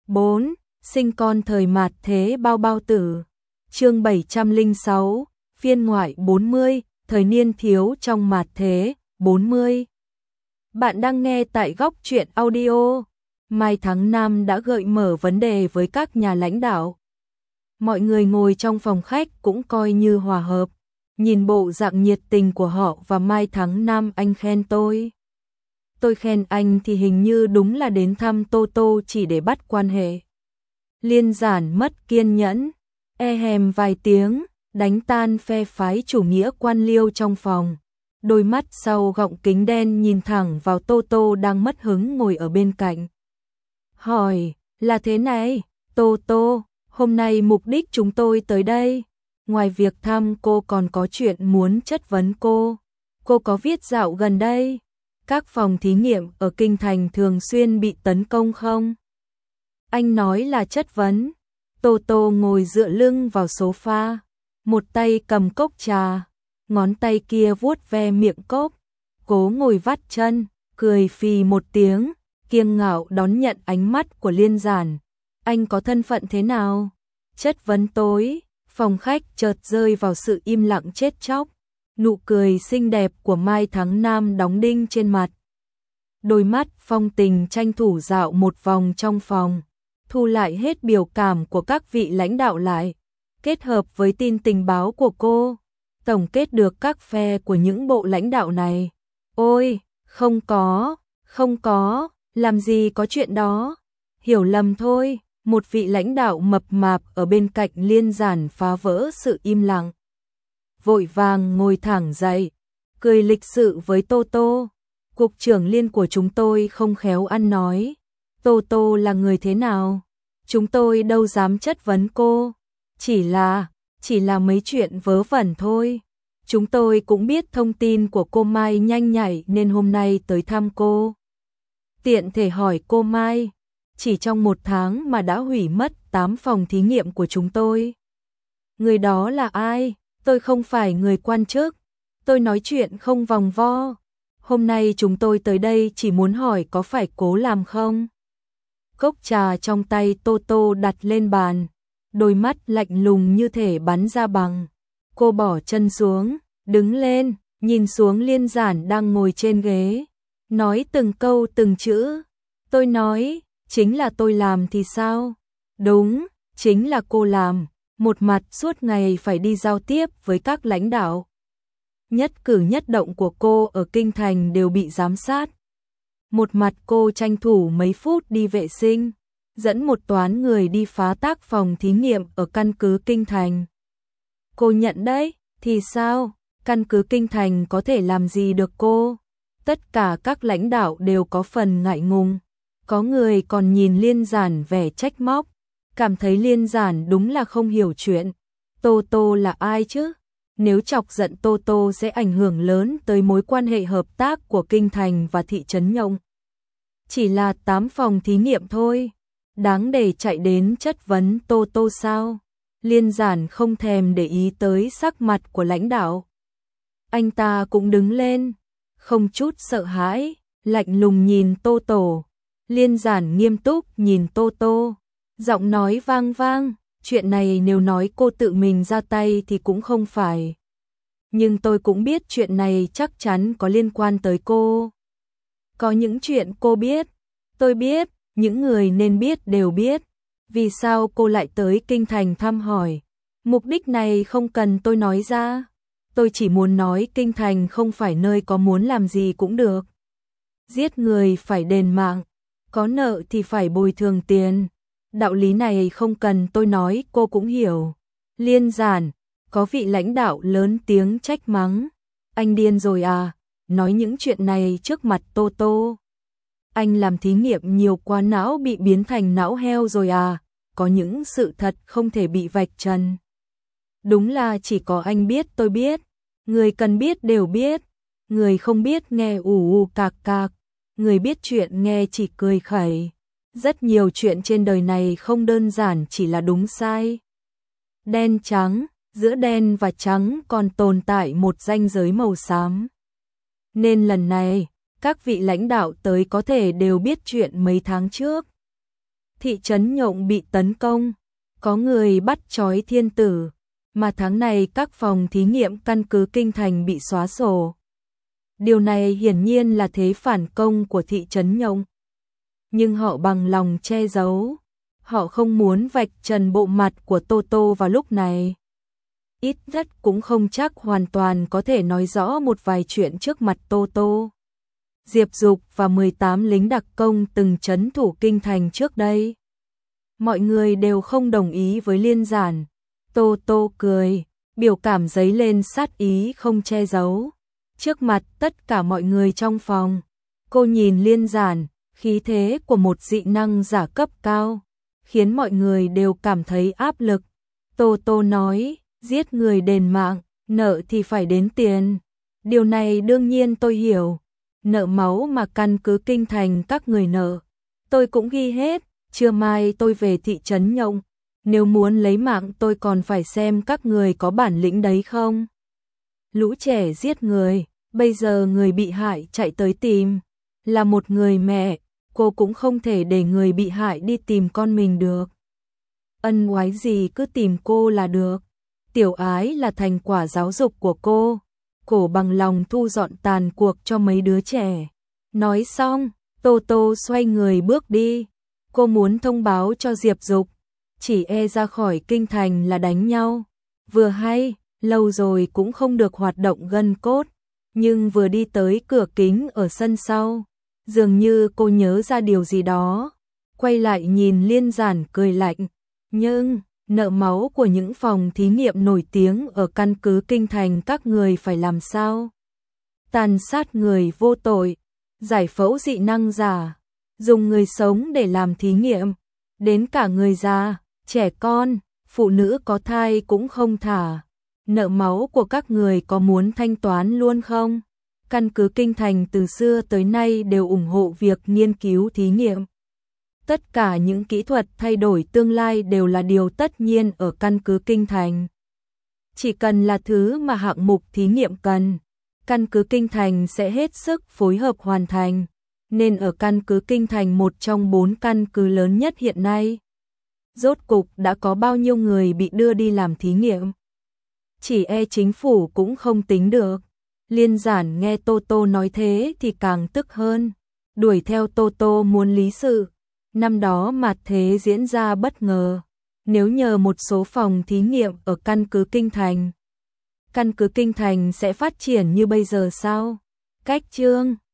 4. Sinh con thời mạt thế bao bao tử. Chương 706, phiên ngoại 40, thời niên thiếu trong mạt thế, 40. Bạn đang nghe tại Góc Truyện Audio. Mai Thắng Nam đã gợi mở vấn đề với các nhà lãnh đạo. Mọi người ngồi trong phòng khách cũng coi như hòa hợp. Nhìn bộ dạng nhiệt tình của họ và Mai Thắng Nam, anh khen tôi. Tôi khen anh thì hình như đúng là đến thăm Tô Tô chỉ để bắt quan hệ. Liên Giản mất kiên nhẫn, hèm vài tiếng, đánh tan phe phái chủ nghĩa quan liêu trong phòng. Đôi mắt sau gọng kính đen nhìn thẳng vào Tô Tô đang mất hứng ngồi ở bên cạnh. Hỏi, là thế này, Tô Tô, hôm nay mục đích chúng tôi tới đây. Ngoài việc thăm cô còn có chuyện muốn chất vấn cô. Cô có viết dạo gần đây, các phòng thí nghiệm ở Kinh Thành thường xuyên bị tấn công không? Anh nói là chất vấn. Tô Tô ngồi dựa lưng vào sofa, một tay cầm cốc trà, ngón tay kia vuốt ve miệng cốc, cố ngồi vắt chân, cười phì một tiếng, kiêng ngạo đón nhận ánh mắt của Liên Giản. Anh có thân phận thế nào? Chất vấn tối, phòng khách chợt rơi vào sự im lặng chết chóc. Nụ cười xinh đẹp của Mai Thắng Nam đóng đinh trên mặt. Đôi mắt phong tình tranh thủ dạo một vòng trong phòng, thu lại hết biểu cảm của các vị lãnh đạo lại, kết hợp với tin tình báo của cô, tổng kết được các phe của những bộ lãnh đạo này. Ôi, không có, làm gì có chuyện đó, hiểu lầm thôi. Một vị lãnh đạo mập mạp ở bên cạnh Liên Giản phá vỡ sự im lặng. Vội vàng ngồi thẳng dậy, cười lịch sự với Tô Tô. Cục trưởng Liên của chúng tôi không khéo ăn nói. Tô Tô là người thế nào? Chúng tôi đâu dám chất vấn cô. Chỉ là mấy chuyện vớ vẩn thôi. Chúng tôi cũng biết thông tin của cô Mai nhanh nhạy nên hôm nay tới thăm cô. Tiện thể hỏi cô Mai, chỉ trong 1 tháng mà đã hủy mất 8 phòng thí nghiệm của chúng tôi. Người đó là ai? Tôi không phải người quan chức. Tôi nói chuyện không vòng vo. Hôm nay chúng tôi tới đây chỉ muốn hỏi có phải cố làm không? Cốc trà trong tay Tô Tô đặt lên bàn, đôi mắt lạnh lùng như thể bắn ra bằng. Cô bỏ chân xuống, đứng lên, nhìn xuống Liên Giản đang ngồi trên ghế, nói từng câu từng chữ. Tôi nói, chính là tôi làm thì sao? Đúng, chính là cô làm. Một mặt suốt ngày phải đi giao tiếp với các lãnh đạo. Nhất cử nhất động của cô ở Kinh Thành đều bị giám sát. Một mặt cô tranh thủ mấy phút đi vệ sinh, dẫn một toán người đi phá tác phòng thí nghiệm ở căn cứ Kinh Thành. Cô nhận đấy, thì sao? Căn cứ Kinh Thành có thể làm gì được cô? Tất cả các lãnh đạo đều có phần ngại ngùng. Có người còn nhìn Liên Giản vẻ trách móc, cảm thấy Liên Giản đúng là không hiểu chuyện. Tô Tô là ai chứ? Nếu chọc giận Tô Tô sẽ ảnh hưởng lớn tới mối quan hệ hợp tác của Kinh Thành và thị trấn Nhộng. Chỉ là 8 phòng thí nghiệm thôi, đáng để chạy đến chất vấn Tô Tô sao? Liên Giản không thèm để ý tới sắc mặt của lãnh đạo. Anh ta cũng đứng lên, không chút sợ hãi, lạnh lùng nhìn Tô Tô. Liên Giản nghiêm túc nhìn Tô Tô, giọng nói vang vang, chuyện này nếu nói cô tự mình ra tay thì cũng không phải. Nhưng tôi cũng biết chuyện này chắc chắn có liên quan tới cô. Có những chuyện cô biết, tôi biết, những người nên biết đều biết. Vì sao cô lại tới Kinh Thành thăm hỏi? Mục đích này không cần tôi nói ra. Tôi chỉ muốn nói Kinh Thành không phải nơi có muốn làm gì cũng được. Giết người phải đền mạng, có nợ thì phải bồi thường tiền. Đạo lý này không cần tôi nói cô cũng hiểu. Liên Giản, có vị lãnh đạo lớn tiếng trách mắng. Anh điên rồi à? Nói những chuyện này trước mặt Tô Tô. Anh làm thí nghiệm nhiều quá não bị biến thành não heo rồi à? Có những sự thật không thể bị vạch trần. Đúng là chỉ có anh biết tôi biết. Người cần biết đều biết. Người không biết nghe ù ù cạc cạc. Người biết chuyện nghe chỉ cười khẩy. Rất nhiều chuyện trên đời này không đơn giản chỉ là đúng sai. Đen trắng, giữa đen và trắng còn tồn tại một ranh giới màu xám. Nên lần này, các vị lãnh đạo tới có thể đều biết chuyện mấy tháng trước. Thị trấn Nhộng bị tấn công, có người bắt trói thiên tử, mà tháng này các phòng thí nghiệm căn cứ kinh thành bị xóa sổ. Điều này hiển nhiên là thế phản công của thị trấn Nhộng. Nhưng họ bằng lòng che giấu, họ không muốn vạch trần bộ mặt của Tô Tô vào lúc này. Ít nhất cũng không chắc hoàn toàn có thể nói rõ một vài chuyện trước mặt Tô Tô. Diệp Dục và 18 lính đặc công từng trấn thủ kinh thành trước đây. Mọi người đều không đồng ý với Liên Giản. Tô Tô cười, biểu cảm dấy lên sát ý không che giấu. Trước mặt tất cả mọi người trong phòng, cô nhìn Liên Giản, khí thế của một dị năng giả cấp cao, khiến mọi người đều cảm thấy áp lực. Tô Tô nói, giết người đền mạng, nợ thì phải đến tiền. Điều này đương nhiên tôi hiểu. Nợ máu mà căn cứ kinh thành các người nợ, tôi cũng ghi hết. Trưa mai tôi về thị trấn Nhộng, nếu muốn lấy mạng tôi còn phải xem các người có bản lĩnh đấy không. Lũ trẻ giết người, bây giờ người bị hại chạy tới tìm. Là một người mẹ, cô cũng không thể để người bị hại đi tìm con mình được. Ân oái gì cứ tìm cô là được. Tiểu Ái là thành quả giáo dục của cô bằng lòng thu dọn tàn cuộc cho mấy đứa trẻ. Nói xong, Tô Tô xoay người bước đi. Cô muốn thông báo cho Diệp Dục, chỉ e ra khỏi kinh thành là đánh nhau. Vừa hay, lâu rồi cũng không được hoạt động gân cốt, nhưng vừa đi tới cửa kính ở sân sau, dường như cô nhớ ra điều gì đó, quay lại nhìn Liên Giản cười lạnh. Nhưng, nợ máu của những phòng thí nghiệm nổi tiếng ở căn cứ kinh thành các người phải làm sao? Tàn sát người vô tội, giải phẫu dị năng giả, dùng người sống để làm thí nghiệm, đến cả người già, trẻ con, phụ nữ có thai cũng không thả. Nợ máu của các người có muốn thanh toán luôn không? Căn cứ kinh thành từ xưa tới nay đều ủng hộ việc nghiên cứu thí nghiệm. Tất cả những kỹ thuật thay đổi tương lai đều là điều tất nhiên ở căn cứ kinh thành. Chỉ cần là thứ mà hạng mục thí nghiệm cần, căn cứ kinh thành sẽ hết sức phối hợp hoàn thành. Nên ở căn cứ kinh thành, một trong 4 căn cứ lớn nhất hiện nay, rốt cục đã có bao nhiêu người bị đưa đi làm thí nghiệm. Chỉ e chính phủ cũng không tính được. Liên Giản nghe Tô Tô nói thế thì càng tức hơn, đuổi theo Tô Tô muốn lý sự. Năm đó mạt thế diễn ra bất ngờ, nếu nhờ một số phòng thí nghiệm ở căn cứ kinh thành sẽ phát triển như bây giờ sao? Cách chương